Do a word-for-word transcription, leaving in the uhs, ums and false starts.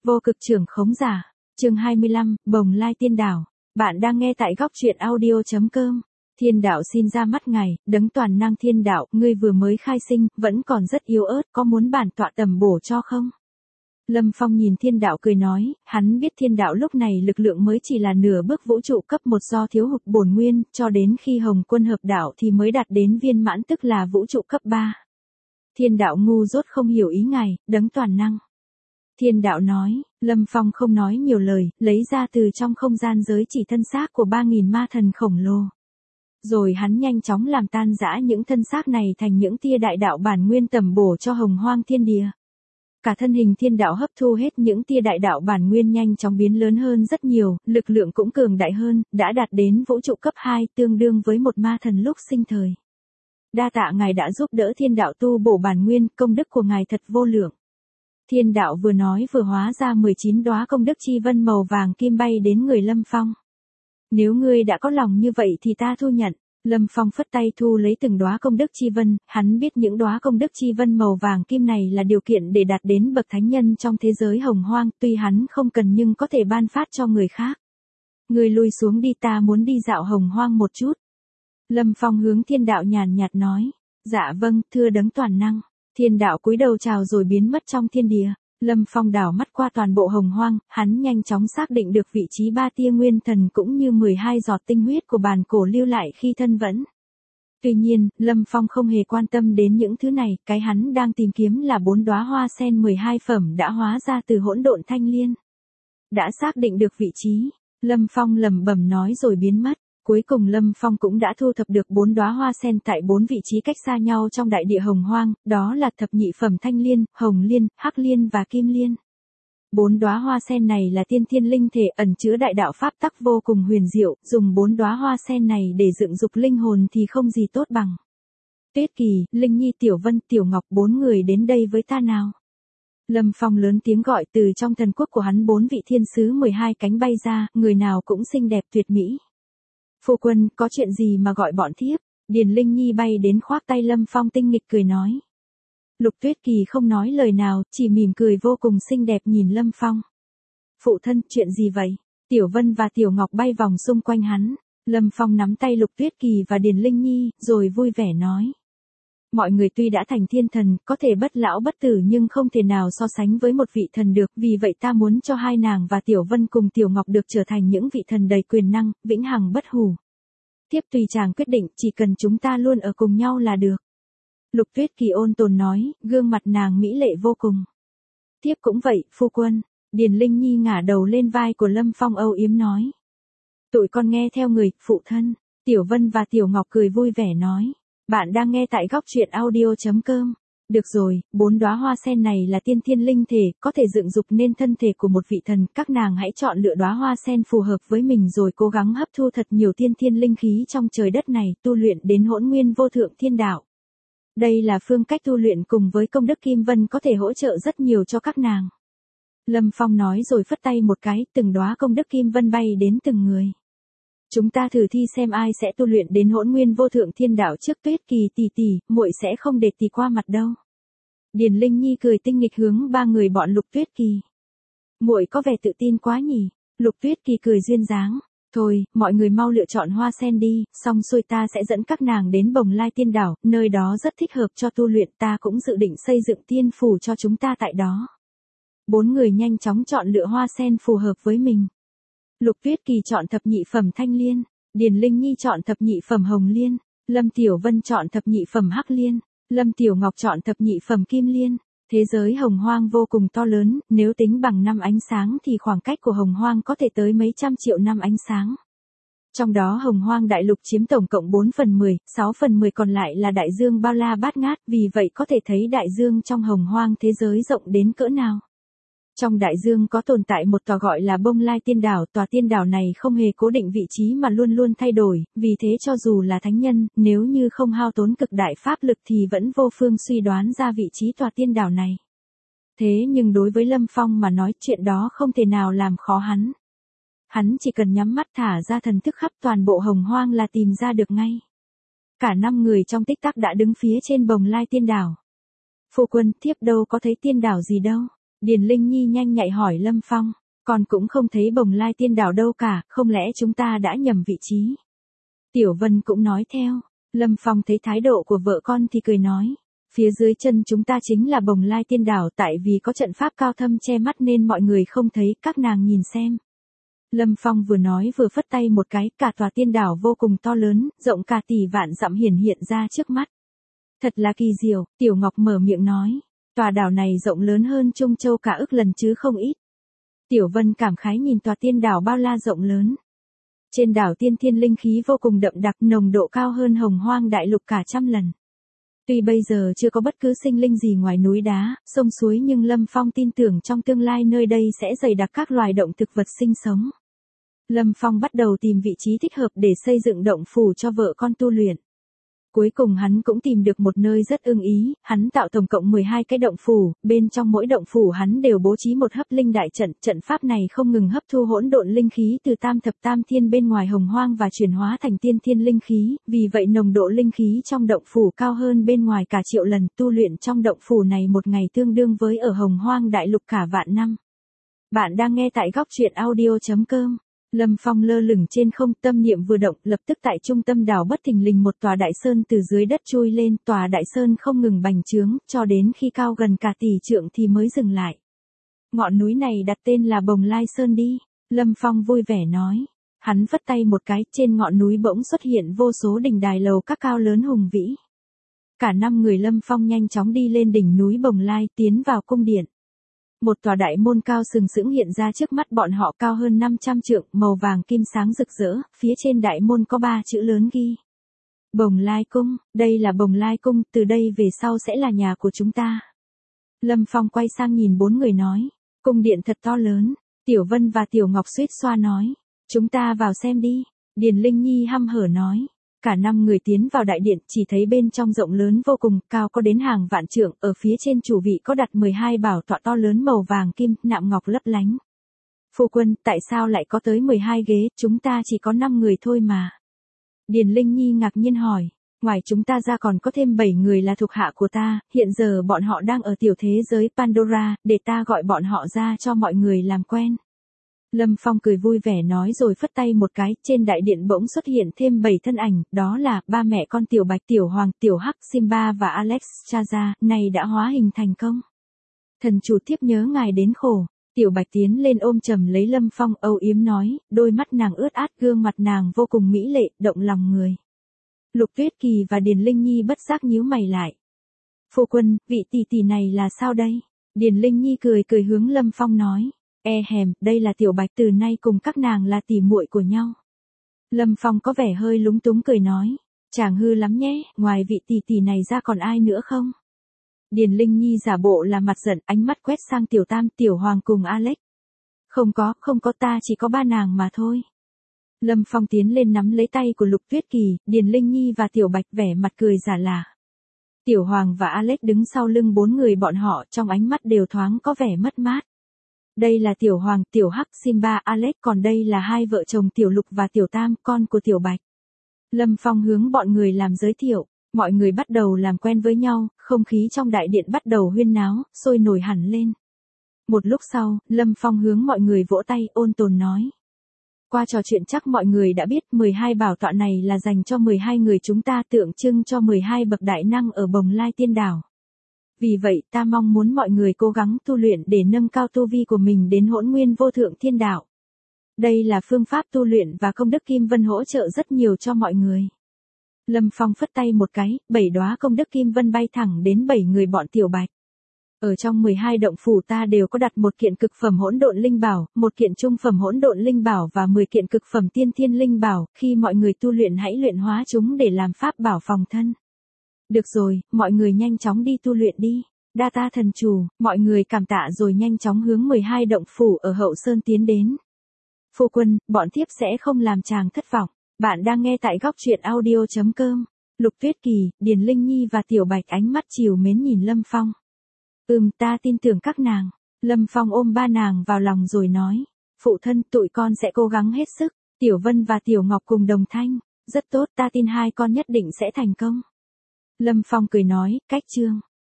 Vô cực trưởng khống giả. Chương hai mươi lăm, Bồng Lai Tiên Đảo. Bạn đang nghe tại góc truyện audio chấm com. Thiên đạo xin ra mắt ngài, đấng toàn năng thiên đạo, ngươi vừa mới khai sinh, vẫn còn rất yếu ớt, có muốn bản tọa tầm bổ cho không? Lâm Phong nhìn thiên đạo cười nói, hắn biết thiên đạo lúc này lực lượng mới chỉ là nửa bước vũ trụ cấp một do thiếu hụt bổn nguyên, cho đến khi Hồng Quân hợp đạo thì mới đạt đến viên mãn tức là vũ trụ cấp ba. Thiên đạo ngu dốt không hiểu ý ngài, đấng toàn năng. Thiên đạo nói, Lâm Phong không nói nhiều lời, lấy ra từ trong không gian giới chỉ thân xác của ba nghìn ma thần khổng lồ. Rồi hắn nhanh chóng làm tan rã những thân xác này thành những tia đại đạo bản nguyên tầm bổ cho hồng hoang thiên địa. Cả thân hình thiên đạo hấp thu hết những tia đại đạo bản nguyên nhanh chóng biến lớn hơn rất nhiều, lực lượng cũng cường đại hơn, đã đạt đến vũ trụ cấp hai tương đương với một ma thần lúc sinh thời. Đa tạ ngài đã giúp đỡ thiên đạo tu bổ bản nguyên, công đức của ngài thật vô lượng. Thiên đạo vừa nói vừa hóa ra mười chín đóa công đức chi vân màu vàng kim bay đến người Lâm Phong. Nếu ngươi đã có lòng như vậy thì ta thu nhận. Lâm Phong phất tay thu lấy từng đóa công đức chi vân, hắn biết những đóa công đức chi vân màu vàng kim này là điều kiện để đạt đến bậc thánh nhân trong thế giới hồng hoang, tuy hắn không cần nhưng có thể ban phát cho người khác. Ngươi lui xuống đi, ta muốn đi dạo hồng hoang một chút. Lâm Phong hướng thiên đạo nhàn nhạt nói, dạ vâng, thưa đấng toàn năng. Thiên đạo cúi đầu chào rồi biến mất trong thiên địa. Lâm Phong đảo mắt qua toàn bộ hồng hoang, hắn nhanh chóng xác định được vị trí ba tia nguyên thần cũng như mười hai giọt tinh huyết của bàn cổ lưu lại khi thân vẫn. Tuy nhiên, Lâm Phong không hề quan tâm đến những thứ này, cái hắn đang tìm kiếm là bốn đóa hoa sen mười hai phẩm đã hóa ra từ hỗn độn thanh liên. Đã xác định được vị trí, Lâm Phong lẩm bẩm nói rồi biến mất. Cuối cùng Lâm Phong cũng đã thu thập được bốn đóa hoa sen tại bốn vị trí cách xa nhau trong đại địa hồng hoang, đó là thập nhị phẩm thanh liên, hồng liên, hắc liên và kim liên. Bốn đóa hoa sen này là tiên thiên linh thể ẩn chứa đại đạo pháp tắc vô cùng huyền diệu, dùng bốn đóa hoa sen này để dựng dục linh hồn thì không gì tốt bằng. Tuyết Kỳ, Linh Nhi, Tiểu Vân, Tiểu Ngọc, bốn người đến đây với ta nào. Lâm Phong lớn tiếng gọi, từ trong thần quốc của hắn bốn vị thiên sứ mười hai cánh bay ra, người nào cũng xinh đẹp tuyệt mỹ. Phu quân, có chuyện gì mà gọi bọn thiếp? Điền Linh Nhi bay đến khoác tay Lâm Phong tinh nghịch cười nói. Lục Tuyết Kỳ không nói lời nào, chỉ mỉm cười vô cùng xinh đẹp nhìn Lâm Phong. Phụ thân, chuyện gì vậy? Tiểu Vân và Tiểu Ngọc bay vòng xung quanh hắn. Lâm Phong nắm tay Lục Tuyết Kỳ và Điền Linh Nhi, rồi vui vẻ nói. Mọi người tuy đã thành thiên thần, có thể bất lão bất tử nhưng không thể nào so sánh với một vị thần được, vì vậy ta muốn cho hai nàng và Tiểu Vân cùng Tiểu Ngọc được trở thành những vị thần đầy quyền năng, vĩnh hằng bất hủ. Tiếp tùy chàng quyết định, chỉ cần chúng ta luôn ở cùng nhau là được. Lục Tuyết Kỳ ôn tồn nói, gương mặt nàng mỹ lệ vô cùng. Tiếp cũng vậy, phu quân. Điền Linh Nhi ngả đầu lên vai của Lâm Phong âu yếm nói. Tụi con nghe theo người, phụ thân. Tiểu Vân và Tiểu Ngọc cười vui vẻ nói. Bạn đang nghe tại góc truyện audio chấm com. Được rồi, bốn đóa hoa sen này là tiên thiên linh thể, có thể dựng dục nên thân thể của một vị thần, các nàng hãy chọn lựa đóa hoa sen phù hợp với mình rồi cố gắng hấp thu thật nhiều tiên thiên linh khí trong trời đất này, tu luyện đến hỗn nguyên vô thượng thiên đạo. Đây là phương cách tu luyện cùng với công đức kim vân có thể hỗ trợ rất nhiều cho các nàng. Lâm Phong nói rồi phất tay một cái, từng đóa công đức kim vân bay đến từng người. Chúng ta thử thi xem ai sẽ tu luyện đến hỗn nguyên vô thượng thiên đạo trước. Tuyết Kỳ tỷ tỷ, muội sẽ không để tỷ qua mặt đâu. Điền Linh Nhi cười tinh nghịch hướng ba người bọn Lục Tuyết Kỳ. Muội có vẻ tự tin quá nhỉ? Lục Tuyết Kỳ cười duyên dáng. Thôi, mọi người mau lựa chọn hoa sen đi, xong xuôi ta sẽ dẫn các nàng đến Bồng Lai Tiên Đảo, nơi đó rất thích hợp cho tu luyện, ta cũng dự định xây dựng tiên phủ cho chúng ta tại đó. Bốn người nhanh chóng chọn lựa hoa sen phù hợp với mình. Lục Tuyết Kỳ chọn thập nhị phẩm thanh liên, Điền Linh Nhi chọn thập nhị phẩm hồng liên, Lâm Tiểu Vân chọn thập nhị phẩm hắc liên, Lâm Tiểu Ngọc chọn thập nhị phẩm kim liên. Thế giới hồng hoang vô cùng to lớn, nếu tính bằng năm ánh sáng thì khoảng cách của hồng hoang có thể tới mấy trăm triệu năm ánh sáng. Trong đó hồng hoang đại lục chiếm tổng cộng bốn phần mười, sáu phần mười còn lại là đại dương bao la bát ngát, vì vậy có thể thấy đại dương trong hồng hoang thế giới rộng đến cỡ nào. Trong đại dương có tồn tại một tòa gọi là Bồng Lai Tiên Đảo, tòa tiên đảo này không hề cố định vị trí mà luôn luôn thay đổi, vì thế cho dù là thánh nhân, nếu như không hao tốn cực đại pháp lực thì vẫn vô phương suy đoán ra vị trí tòa tiên đảo này. Thế nhưng đối với Lâm Phong mà nói chuyện đó không thể nào làm khó hắn. Hắn chỉ cần nhắm mắt thả ra thần thức khắp toàn bộ hồng hoang là tìm ra được ngay. Cả năm người trong tích tắc đã đứng phía trên Bồng Lai Tiên Đảo. Phu quân, thiếp đâu có thấy tiên đảo gì đâu. Điền Linh Nhi nhanh nhạy hỏi Lâm Phong, con cũng không thấy Bồng Lai Tiên Đảo đâu cả, không lẽ chúng ta đã nhầm vị trí? Tiểu Vân cũng nói theo. Lâm Phong thấy thái độ của vợ con thì cười nói, phía dưới chân chúng ta chính là Bồng Lai Tiên Đảo, tại vì có trận pháp cao thâm che mắt nên mọi người không thấy, các nàng nhìn xem. Lâm Phong vừa nói vừa phất tay một cái, cả tòa tiên đảo vô cùng to lớn, rộng cả tỷ vạn dặm hiển hiện ra trước mắt. Thật là kỳ diệu, Tiểu Ngọc mở miệng nói, tòa đảo này rộng lớn hơn Trung Châu cả ức lần chứ không ít. Tiểu Vân cảm khái nhìn tòa tiên đảo bao la rộng lớn. Trên đảo tiên thiên linh khí vô cùng đậm đặc, nồng độ cao hơn Hồng Hoang đại lục cả trăm lần. Tuy bây giờ chưa có bất cứ sinh linh gì ngoài núi đá, sông suối, nhưng Lâm Phong tin tưởng trong tương lai nơi đây sẽ dày đặc các loài động thực vật sinh sống. Lâm Phong bắt đầu tìm vị trí thích hợp để xây dựng động phủ cho vợ con tu luyện. Cuối cùng hắn cũng tìm được một nơi rất ưng ý, hắn tạo tổng cộng mười hai cái động phủ, bên trong mỗi động phủ hắn đều bố trí một hấp linh đại trận, trận pháp này không ngừng hấp thu hỗn độn linh khí từ tam thập tam thiên bên ngoài Hồng Hoang và chuyển hóa thành tiên thiên linh khí, vì vậy nồng độ linh khí trong động phủ cao hơn bên ngoài cả triệu lần, tu luyện trong động phủ này một ngày tương đương với ở Hồng Hoang đại lục cả vạn năm. Bạn đang nghe tại góc truyện audio chấm com. Lâm Phong lơ lửng trên không, tâm niệm vừa động, lập tức tại trung tâm đảo bất thình lình một tòa đại sơn từ dưới đất chui lên, tòa đại sơn không ngừng bành trướng, cho đến khi cao gần cả tỷ trượng thì mới dừng lại. Ngọn núi này đặt tên là Bồng Lai Sơn đi, Lâm Phong vui vẻ nói. Hắn vất tay một cái, trên ngọn núi bỗng xuất hiện vô số đình đài lầu các cao lớn hùng vĩ. Cả năm người Lâm Phong nhanh chóng đi lên đỉnh núi Bồng Lai, tiến vào cung điện. Một tòa đại môn cao sừng sững hiện ra trước mắt bọn họ, cao hơn năm trăm trượng, màu vàng kim sáng rực rỡ, phía trên đại môn có ba chữ lớn ghi. Bồng Lai Cung, đây là Bồng Lai Cung, từ đây về sau sẽ là nhà của chúng ta. Lâm Phong quay sang nhìn bốn người nói, cung điện thật to lớn. Tiểu Vân và Tiểu Ngọc suýt xoa nói, chúng ta vào xem đi. Điền Linh Nhi hăm hở nói. Cả năm người tiến vào đại điện, chỉ thấy bên trong rộng lớn vô cùng, cao có đến hàng vạn trượng, ở phía trên chủ vị có đặt mười hai bảo tọa to lớn màu vàng kim, nạm ngọc lấp lánh. Phu quân, tại sao lại có tới mười hai ghế, chúng ta chỉ có năm người thôi mà. Điền Linh Nhi ngạc nhiên hỏi, ngoài chúng ta ra còn có thêm bảy người là thuộc hạ của ta, hiện giờ bọn họ đang ở tiểu thế giới Pandora, để ta gọi bọn họ ra cho mọi người làm quen. Lâm Phong cười vui vẻ nói rồi phất tay một cái, trên đại điện bỗng xuất hiện thêm bảy thân ảnh, đó là ba mẹ con Tiểu Bạch, Tiểu Hoàng, Tiểu Hắc, Simba và Alex Chaza, này đã hóa hình thành công. Thần chủ thiếp nhớ ngài đến khổ. Tiểu Bạch tiến lên ôm chầm lấy Lâm Phong, âu yếm nói, đôi mắt nàng ướt át, gương mặt nàng vô cùng mỹ lệ, động lòng người. Lục Tuyết Kỳ và Điền Linh Nhi bất giác nhíu mày lại. Phu quân, vị tỷ tỷ này là sao đây? Điền Linh Nhi cười cười hướng Lâm Phong nói. E hèm, đây là Tiểu Bạch, từ nay cùng các nàng là tỷ muội của nhau. Lâm Phong có vẻ hơi lúng túng cười nói, chàng hư lắm nhé, ngoài vị tỷ tỷ này ra còn ai nữa không? Điền Linh Nhi giả bộ là mặt giận, ánh mắt quét sang Tiểu Tam, Tiểu Hoàng cùng Alex. Không có, không có, ta chỉ có ba nàng mà thôi. Lâm Phong tiến lên nắm lấy tay của Lục Tuyết Kỳ, Điền Linh Nhi và Tiểu Bạch vẻ mặt cười giả lả. Tiểu Hoàng và Alex đứng sau lưng bốn người bọn họ, trong ánh mắt đều thoáng có vẻ mất mát. Đây là Tiểu Hoàng, Tiểu Hắc, Simba, Alex, còn đây là hai vợ chồng Tiểu Lục và Tiểu Tam, con của Tiểu Bạch. Lâm Phong hướng bọn người làm giới thiệu, mọi người bắt đầu làm quen với nhau, không khí trong đại điện bắt đầu huyên náo, sôi nổi hẳn lên. Một lúc sau, Lâm Phong hướng mọi người vỗ tay, ôn tồn nói. Qua trò chuyện chắc mọi người đã biết, mười hai bảo tọa này là dành cho mười hai người chúng ta, tượng trưng cho mười hai bậc đại năng ở Bồng Lai Tiên Đảo. Vì vậy, ta mong muốn mọi người cố gắng tu luyện để nâng cao tu vi của mình đến hỗn nguyên vô thượng thiên đạo. Đây là phương pháp tu luyện và công đức Kim Vân hỗ trợ rất nhiều cho mọi người. Lâm Phong phất tay một cái, bảy đóa công đức Kim Vân bay thẳng đến bảy người bọn Tiểu Bạch. Ở trong mười hai động phủ ta đều có đặt một kiện cực phẩm hỗn độn linh bảo, một kiện trung phẩm hỗn độn linh bảo và mười kiện cực phẩm tiên thiên linh bảo, khi mọi người tu luyện hãy luyện hóa chúng để làm pháp bảo phòng thân. Được rồi, mọi người nhanh chóng đi tu luyện đi. Đa ta thần chủ, mọi người cảm tạ rồi nhanh chóng hướng mười hai động phủ ở Hậu Sơn tiến đến. Phu quân, bọn thiếp sẽ không làm chàng thất vọng. Bạn đang nghe tại góc truyện audio chấm com. Lục Tuyết Kỳ, Điền Linh Nhi và Tiểu Bạch ánh mắt trìu mến nhìn Lâm Phong. Ừm, ta tin tưởng các nàng. Lâm Phong ôm ba nàng vào lòng rồi nói. Phụ thân, tụi con sẽ cố gắng hết sức. Tiểu Vân và Tiểu Ngọc cùng đồng thanh. Rất tốt, ta tin hai con nhất định sẽ thành công. Lâm Phong cười nói, cách chương.